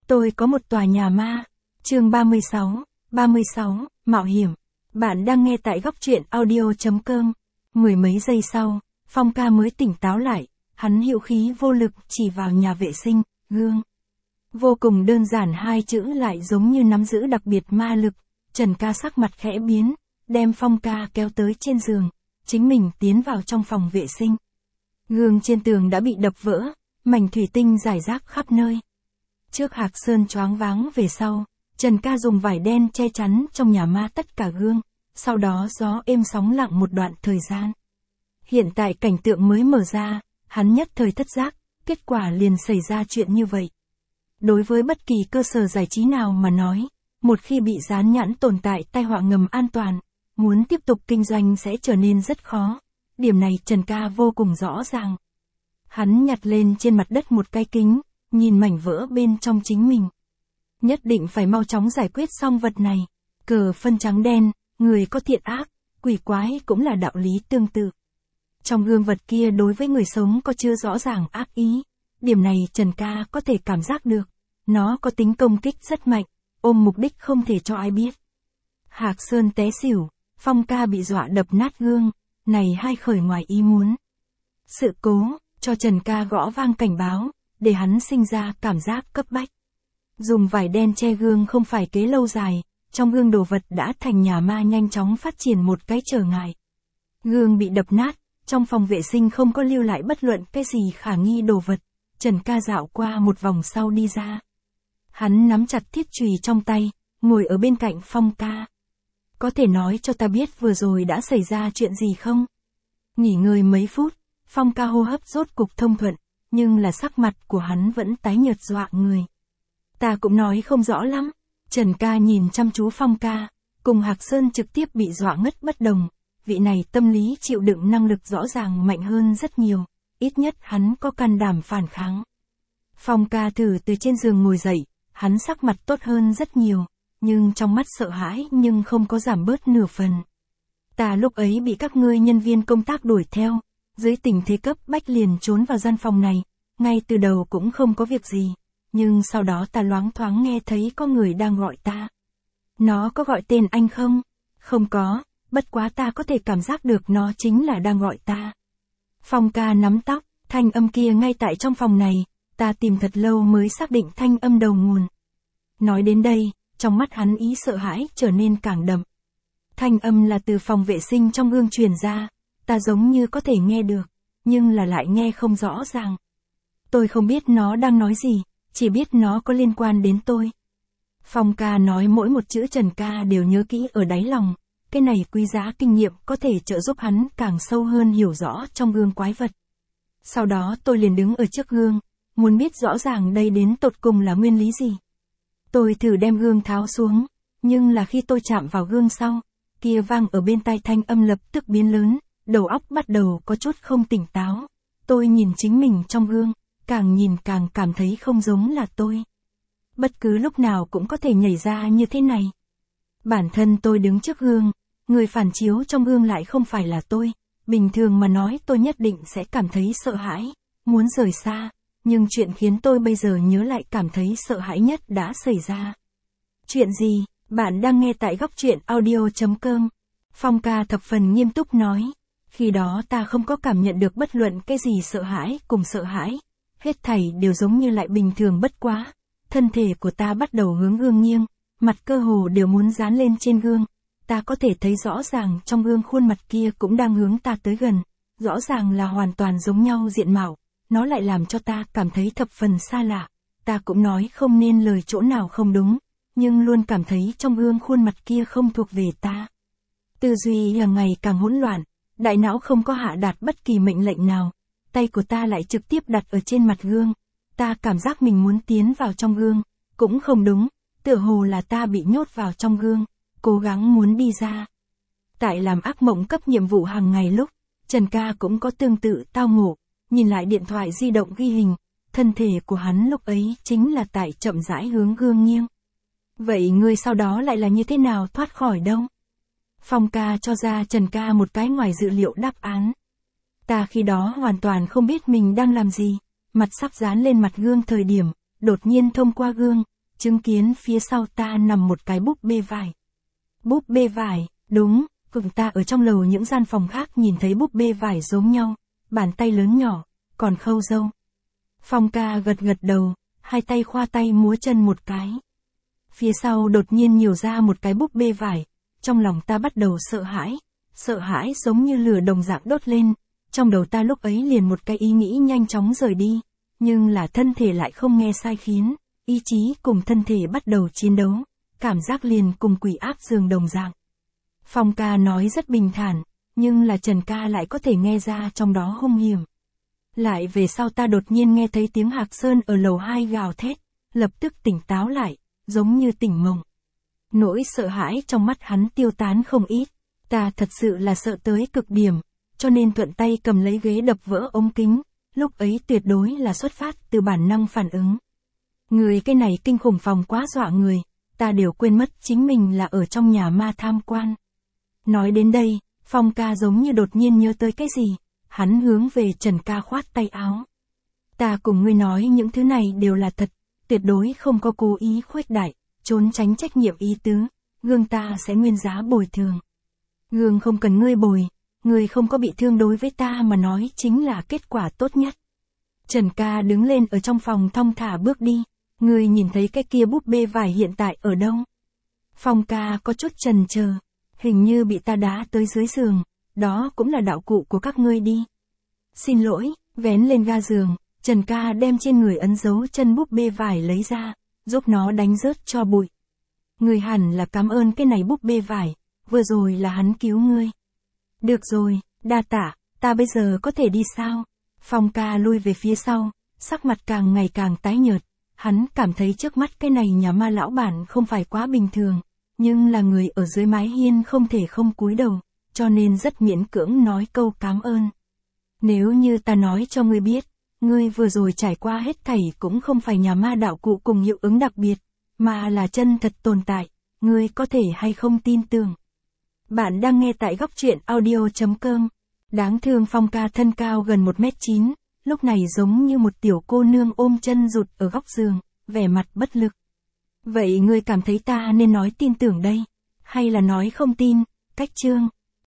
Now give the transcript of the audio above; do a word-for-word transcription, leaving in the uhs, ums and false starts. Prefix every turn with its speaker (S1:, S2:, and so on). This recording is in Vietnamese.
S1: Tôi có một tòa nhà ma. Chương ba mươi sáu, ba mươi sáu, Mạo hiểm. Bạn đang nghe tại góc truyện audio chấm com. Mười mấy giây sau, Phong ca mới tỉnh táo lại, hắn hữu khí vô lực chỉ vào nhà vệ sinh, gương. Vô cùng đơn giản hai chữ lại giống như nắm giữ đặc biệt ma lực. Trần ca sắc mặt khẽ biến, đem Phong ca kéo tới trên giường, chính mình tiến vào trong phòng vệ sinh. Gương trên tường đã bị đập vỡ, mảnh thủy tinh rải rác khắp nơi. Trước Hạc Sơn choáng váng về sau, Trần ca dùng vải đen che chắn trong nhà ma tất cả gương, sau đó gió êm sóng lặng một đoạn thời gian. Hiện tại cảnh tượng mới mở ra, hắn nhất thời thất giác, kết quả liền xảy ra chuyện như vậy. Đối với bất kỳ cơ sở giải trí nào mà nói, một khi bị dán nhãn tồn tại tai họa ngầm an toàn, muốn tiếp tục kinh doanh sẽ trở nên rất khó. Điểm này Trần ca vô cùng rõ ràng. Hắn nhặt lên trên mặt đất một cái kính, nhìn mảnh vỡ bên trong chính mình. Nhất định phải mau chóng giải quyết xong vật này. Cờ phân trắng đen, người có thiện ác, quỷ quái cũng là đạo lý tương tự. Trong gương vật kia đối với người sống có chưa rõ ràng ác ý. Điểm này Trần ca có thể cảm giác được. Nó có tính công kích rất mạnh, ôm mục đích không thể cho ai biết. Hạc Sơn té xỉu, Phong ca bị dọa đập nát gương, này hai khởi ngoài ý muốn. Sự cố, cho Trần ca gõ vang cảnh báo, để hắn sinh ra cảm giác cấp bách. Dùng vải đen che gương không phải kế lâu dài, trong gương đồ vật đã thành nhà ma nhanh chóng phát triển một cái trở ngại. Gương bị đập nát, trong phòng vệ sinh không có lưu lại bất luận cái gì khả nghi đồ vật. Trần ca dạo qua một vòng sau đi ra. Hắn nắm chặt thiết chùy trong tay, ngồi ở bên cạnh Phong ca. Có thể nói cho ta biết vừa rồi đã xảy ra chuyện gì không? Nghỉ ngơi mấy phút, Phong ca hô hấp rốt cục thông thuận, nhưng là sắc mặt của hắn vẫn tái nhợt dọa người. Ta cũng nói không rõ lắm. Trần ca nhìn chăm chú Phong ca, cùng Hạc Sơn trực tiếp bị dọa ngất bất đồng. Vị này tâm lý chịu đựng năng lực rõ ràng mạnh hơn rất nhiều, ít nhất hắn có can đảm phản kháng. Phong ca thử từ trên giường ngồi dậy, hắn sắc mặt tốt hơn rất nhiều, nhưng trong mắt sợ hãi nhưng không có giảm bớt nửa phần. Ta lúc ấy bị các ngươi nhân viên công tác đuổi theo, dưới tình thế cấp bách liền trốn vào gian phòng này, ngay từ đầu cũng không có việc gì, nhưng sau đó ta loáng thoáng nghe thấy có người đang gọi ta. Nó có gọi tên anh không? Không có, bất quá ta có thể cảm giác được nó chính là đang gọi ta. Phong ca nắm tóc, thanh âm kia ngay tại trong phòng này, ta tìm thật lâu mới xác định thanh âm đầu nguồn. Nói đến đây, trong mắt hắn ý sợ hãi trở nên càng đậm. Thanh âm là từ phòng vệ sinh trong gương truyền ra, ta giống như có thể nghe được, nhưng là lại nghe không rõ ràng. Tôi không biết nó đang nói gì, chỉ biết nó có liên quan đến tôi. Phong ca nói mỗi một chữ Trần ca đều nhớ kỹ ở đáy lòng, cái này quý giá kinh nghiệm có thể trợ giúp hắn càng sâu hơn hiểu rõ trong gương quái vật. Sau đó tôi liền đứng ở trước gương, muốn biết rõ ràng đây đến tột cùng là nguyên lý gì. Tôi thử đem gương tháo xuống, nhưng là khi tôi chạm vào gương sau, kia vang ở bên tai thanh âm lập tức biến lớn, đầu óc bắt đầu có chút không tỉnh táo. Tôi nhìn chính mình trong gương, càng nhìn càng cảm thấy không giống là tôi. Bất cứ lúc nào cũng có thể nhảy ra như thế này. Bản thân tôi đứng trước gương, người phản chiếu trong gương lại không phải là tôi. Bình thường mà nói tôi nhất định sẽ cảm thấy sợ hãi, muốn rời xa. Nhưng chuyện khiến tôi bây giờ nhớ lại cảm thấy sợ hãi nhất đã xảy ra. Chuyện gì? Bạn đang nghe tại góc truyện audio chấm com. Phong ca thập phần nghiêm túc nói. Khi đó ta không có cảm nhận được bất luận cái gì sợ hãi cùng sợ hãi. Hết thảy đều giống như lại bình thường bất quá. Thân thể của ta bắt đầu hướng gương nghiêng, mặt cơ hồ đều muốn dán lên trên gương. Ta có thể thấy rõ ràng trong gương khuôn mặt kia cũng đang hướng ta tới gần. Rõ ràng là hoàn toàn giống nhau diện mạo. Nó lại làm cho ta cảm thấy thập phần xa lạ. Ta cũng nói không nên lời chỗ nào không đúng, nhưng luôn cảm thấy trong gương khuôn mặt kia không thuộc về ta. Tư duy càng ngày càng hỗn loạn, đại não không có hạ đạt bất kỳ mệnh lệnh nào. Tay của ta lại trực tiếp đặt ở trên mặt gương. Ta cảm giác mình muốn tiến vào trong gương, cũng không đúng, tựa hồ là ta bị nhốt vào trong gương, cố gắng muốn đi ra. Tại làm ác mộng cấp nhiệm vụ hàng ngày lúc, Trần ca cũng có tương tự tao ngộ. Nhìn lại điện thoại di động ghi hình, thân thể của hắn lúc ấy chính là tại chậm rãi hướng gương nghiêng. Vậy ngươi sau đó lại là như thế nào thoát khỏi đâu? Phong ca cho ra Trần ca một cái ngoài dự liệu đáp án. Ta khi đó hoàn toàn không biết mình đang làm gì, mặt sắp dán lên mặt gương thời điểm, đột nhiên thông qua gương, chứng kiến phía sau ta nằm một cái búp bê vải. Búp bê vải, đúng, cùng ta ở trong lầu những gian phòng khác nhìn thấy búp bê vải giống nhau, bàn tay lớn nhỏ, còn khâu râu. Phong ca gật gật đầu, hai tay khoa tay múa chân một cái. Phía sau đột nhiên nhiều ra một cái búp bê vải, trong lòng ta bắt đầu sợ hãi, sợ hãi giống như lửa đồng dạng đốt lên, trong đầu ta lúc ấy liền một cái ý nghĩ nhanh chóng rời đi, nhưng là thân thể lại không nghe sai khiến, ý chí cùng thân thể bắt đầu chiến đấu, cảm giác liền cùng quỷ áp giường đồng dạng. Phong ca nói rất bình thản, nhưng là Trần ca lại có thể nghe ra trong đó hung hiểm. Lại về sau ta đột nhiên nghe thấy tiếng Hạc Sơn ở lầu hai gào thét, lập tức tỉnh táo lại, giống như tỉnh mộng. Nỗi sợ hãi trong mắt hắn tiêu tán không ít, ta thật sự là sợ tới cực điểm, cho nên thuận tay cầm lấy ghế đập vỡ ống kính, lúc ấy tuyệt đối là xuất phát từ bản năng phản ứng. Người cái này kinh khủng phòng quá dọa người, ta đều quên mất chính mình là ở trong nhà ma tham quan. Nói đến đây, Phong ca giống như đột nhiên nhớ tới cái gì, hắn hướng về Trần ca khoát tay áo. Ta cùng ngươi nói những thứ này đều là thật, tuyệt đối không có cố ý khuếch đại, trốn tránh trách nhiệm ý tứ, gương ta sẽ nguyên giá bồi thường. Gương không cần ngươi bồi, ngươi không có bị thương đối với ta mà nói chính là kết quả tốt nhất. Trần ca đứng lên ở trong phòng thong thả bước đi, ngươi nhìn thấy cái kia búp bê vải hiện tại ở đâu? Phong ca có chút chần chờ, hình như bị ta đá tới dưới giường, đó cũng là đạo cụ của các ngươi đi. Xin lỗi, vén lên ga giường, Trần ca đem trên người ấn dấu chân búp bê vải lấy ra, giúp nó đánh rớt cho bụi. Ngươi hẳn là cảm ơn cái này búp bê vải, vừa rồi là hắn cứu ngươi. Được rồi, đa tạ, ta bây giờ có thể đi sao? Phong ca lui về phía sau, sắc mặt càng ngày càng tái nhợt, hắn cảm thấy trước mắt cái này nhà ma lão bản không phải quá bình thường, nhưng là người ở dưới mái hiên không thể không cúi đầu, cho nên rất miễn cưỡng nói câu cảm ơn. Nếu như ta nói cho ngươi biết, ngươi vừa rồi trải qua hết thảy cũng không phải nhà ma đạo cụ cùng hiệu ứng đặc biệt, mà là chân thật tồn tại, ngươi có thể hay không tin tưởng? Bạn đang nghe tại góc truyện audio chấm com. Đáng thương Phong ca thân cao gần một mét chín, lúc này giống như một tiểu cô nương ôm chân rụt ở góc giường, vẻ mặt bất lực. Vậy ngươi cảm thấy ta nên nói tin tưởng đây, hay là nói không tin? Cách chương